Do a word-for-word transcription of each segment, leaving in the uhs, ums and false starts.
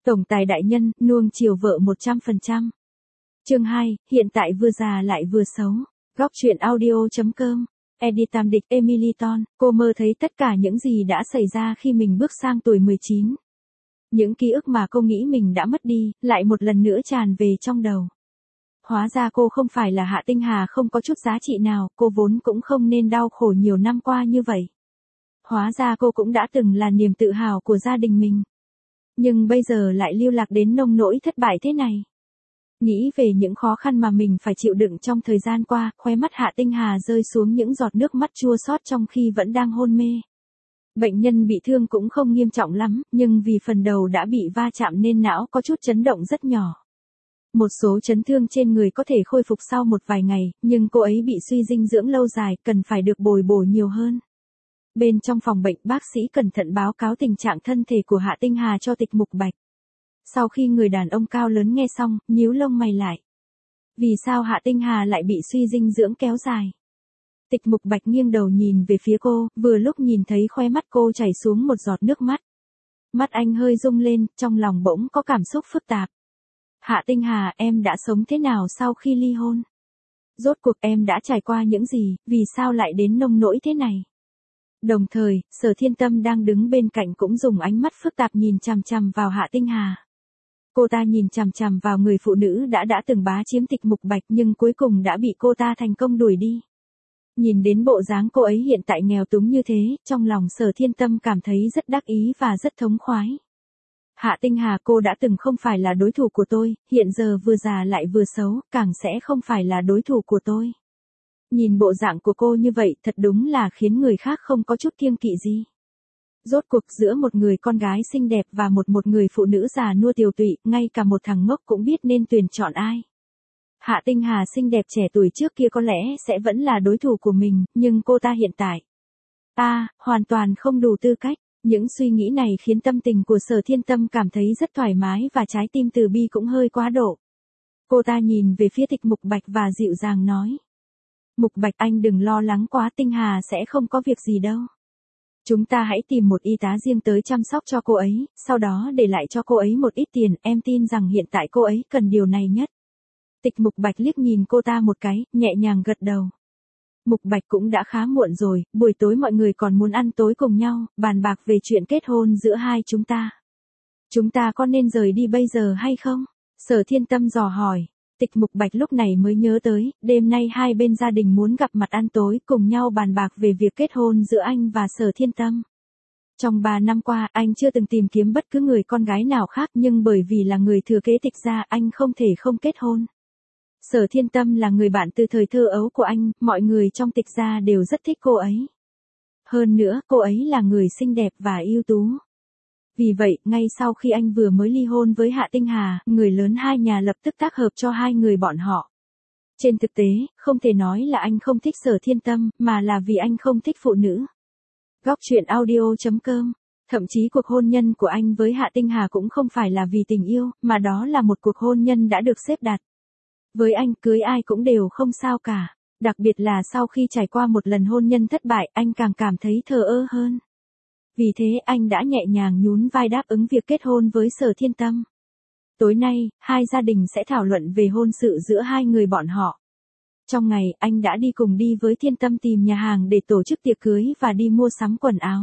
Tổng tài đại nhân, nuông chiều vợ một trăm phần trăm. Chương hai, hiện tại vừa già lại vừa xấu. Góc truyện audio.com. Edit Tam Địch Emily Ton, cô mơ thấy tất cả những gì đã xảy ra khi mình bước sang tuổi mười chín. Những ký ức mà cô nghĩ mình đã mất đi, lại một lần nữa tràn về trong đầu. Hóa ra cô không phải là Hạ Tinh Hà không có chút giá trị nào, cô vốn cũng không nên đau khổ nhiều năm qua như vậy. Hóa ra cô cũng đã từng là niềm tự hào của gia đình mình. Nhưng bây giờ lại lưu lạc đến nông nỗi thất bại thế này. Nghĩ về những khó khăn mà mình phải chịu đựng trong thời gian qua, khóe mắt Hạ Tinh Hà rơi xuống những giọt nước mắt chua xót trong khi vẫn đang hôn mê. Bệnh nhân bị thương cũng không nghiêm trọng lắm, nhưng vì phần đầu đã bị va chạm nên não có chút chấn động rất nhỏ. Một số chấn thương trên người có thể khôi phục sau một vài ngày, nhưng cô ấy bị suy dinh dưỡng lâu dài, cần phải được bồi bổ nhiều hơn. Bên trong phòng bệnh, bác sĩ cẩn thận báo cáo tình trạng thân thể của Hạ Tinh Hà cho Tịch Mục Bạch. Sau khi người đàn ông cao lớn nghe xong, nhíu lông mày lại. Vì sao Hạ Tinh Hà lại bị suy dinh dưỡng kéo dài? Tịch Mục Bạch nghiêng đầu nhìn về phía cô, vừa lúc nhìn thấy khóe mắt cô chảy xuống một giọt nước mắt. Mắt anh hơi rung lên, trong lòng bỗng có cảm xúc phức tạp. Hạ Tinh Hà, em đã sống thế nào sau khi ly hôn? Rốt cuộc em đã trải qua những gì, vì sao lại đến nông nỗi thế này? Đồng thời, Sở Thiên Tâm đang đứng bên cạnh cũng dùng ánh mắt phức tạp nhìn chằm chằm vào Hạ Tinh Hà. Cô ta nhìn chằm chằm vào người phụ nữ đã đã từng bá chiếm Tịch Mục Bạch nhưng cuối cùng đã bị cô ta thành công đuổi đi. Nhìn đến bộ dáng cô ấy hiện tại nghèo túng như thế, trong lòng Sở Thiên Tâm cảm thấy rất đắc ý và rất thống khoái. Hạ Tinh Hà, cô đã từng không phải là đối thủ của tôi, hiện giờ vừa già lại vừa xấu, càng sẽ không phải là đối thủ của tôi. Nhìn bộ dạng của cô như vậy thật đúng là khiến người khác không có chút kiêng kỵ gì. Rốt cuộc giữa một người con gái xinh đẹp và một một người phụ nữ già nua tiều tụy, ngay cả một thằng ngốc cũng biết nên tuyển chọn ai. Hạ Tinh Hà xinh đẹp trẻ tuổi trước kia có lẽ sẽ vẫn là đối thủ của mình, nhưng cô ta hiện tại, ta, hoàn toàn không đủ tư cách. Những suy nghĩ này khiến tâm tình của Sở Thiên Tâm cảm thấy rất thoải mái và trái tim từ bi cũng hơi quá độ. Cô ta nhìn về phía Tịch Mục Bạch và dịu dàng nói. Mục Bạch, anh đừng lo lắng quá, Tinh Hà sẽ không có việc gì đâu. Chúng ta hãy tìm một y tá riêng tới chăm sóc cho cô ấy, sau đó để lại cho cô ấy một ít tiền, em tin rằng hiện tại cô ấy cần điều này nhất. Tịch Mục Bạch liếc nhìn cô ta một cái, nhẹ nhàng gật đầu. Mục Bạch, cũng đã khá muộn rồi, buổi tối mọi người còn muốn ăn tối cùng nhau, bàn bạc về chuyện kết hôn giữa hai chúng ta. Chúng ta có nên rời đi bây giờ hay không? Sở Thiên Tâm dò hỏi. Tịch Mục Bạch lúc này mới nhớ tới, đêm nay hai bên gia đình muốn gặp mặt ăn tối cùng nhau bàn bạc về việc kết hôn giữa anh và Sở Thiên Tâm. Trong ba năm qua, anh chưa từng tìm kiếm bất cứ người con gái nào khác, nhưng bởi vì là người thừa kế Tịch gia, anh không thể không kết hôn. Sở Thiên Tâm là người bạn từ thời thơ ấu của anh, mọi người trong Tịch gia đều rất thích cô ấy. Hơn nữa, cô ấy là người xinh đẹp và ưu tú. Vì vậy, ngay sau khi anh vừa mới ly hôn với Hạ Tinh Hà, người lớn hai nhà lập tức tác hợp cho hai người bọn họ. Trên thực tế, không thể nói là anh không thích Sở Thiên Tâm, mà là vì anh không thích phụ nữ. Góc truyện audio.com. Thậm chí cuộc hôn nhân của anh với Hạ Tinh Hà cũng không phải là vì tình yêu, mà đó là một cuộc hôn nhân đã được xếp đặt. Với anh, cưới ai cũng đều không sao cả. Đặc biệt là sau khi trải qua một lần hôn nhân thất bại, anh càng cảm thấy thờ ơ hơn. Vì thế anh đã nhẹ nhàng nhún vai đáp ứng việc kết hôn với Sở Thiên Tâm. Tối nay, hai gia đình sẽ thảo luận về hôn sự giữa hai người bọn họ. Trong ngày, anh đã đi cùng đi với Thiên Tâm tìm nhà hàng để tổ chức tiệc cưới và đi mua sắm quần áo.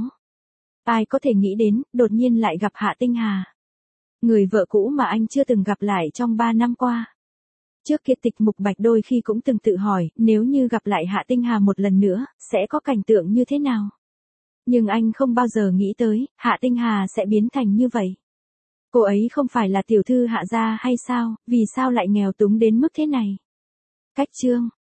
Ai có thể nghĩ đến, đột nhiên lại gặp Hạ Tinh Hà. Người vợ cũ mà anh chưa từng gặp lại trong ba năm qua. Trước kia Tịch Mục Bạch đôi khi cũng từng tự hỏi, nếu như gặp lại Hạ Tinh Hà một lần nữa, sẽ có cảnh tượng như thế nào? Nhưng anh không bao giờ nghĩ tới, Hạ Tinh Hà sẽ biến thành như vậy. Cô ấy không phải là tiểu thư Hạ gia hay sao, vì sao lại nghèo túng đến mức thế này? Cách chương